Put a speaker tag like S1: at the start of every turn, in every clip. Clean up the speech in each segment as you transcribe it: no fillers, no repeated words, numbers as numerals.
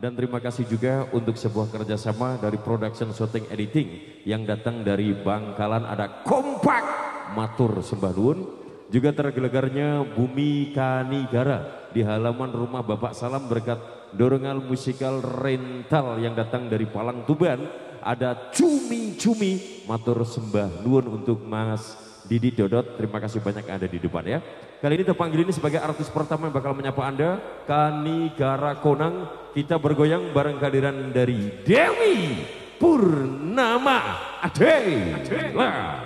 S1: Dan terima kasih juga untuk sebuah kerjasama dari production shooting editing yang datang dari Bangkalan, ada Kompak Matur Sembah Nuwun. Juga tergelegarnya Bumi Kanigara di halaman rumah Bapak Salam berkat dorongan musikal rental yang datang dari Palang Tuban. Ada Cumi-Cumi Matur Sembah Nuwun untuk Mas Didi Dodot. Terima kasih banyak yang ada di depan ya. Kali ini terpanggil ini sebagai artis pertama yang bakal menyapa Anda, Kanigara Konang. Kita bergoyang bareng kehadiran dari Dewi Purnama Adela.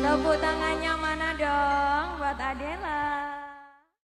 S2: Tepuk tangannya mana dong buat Adela.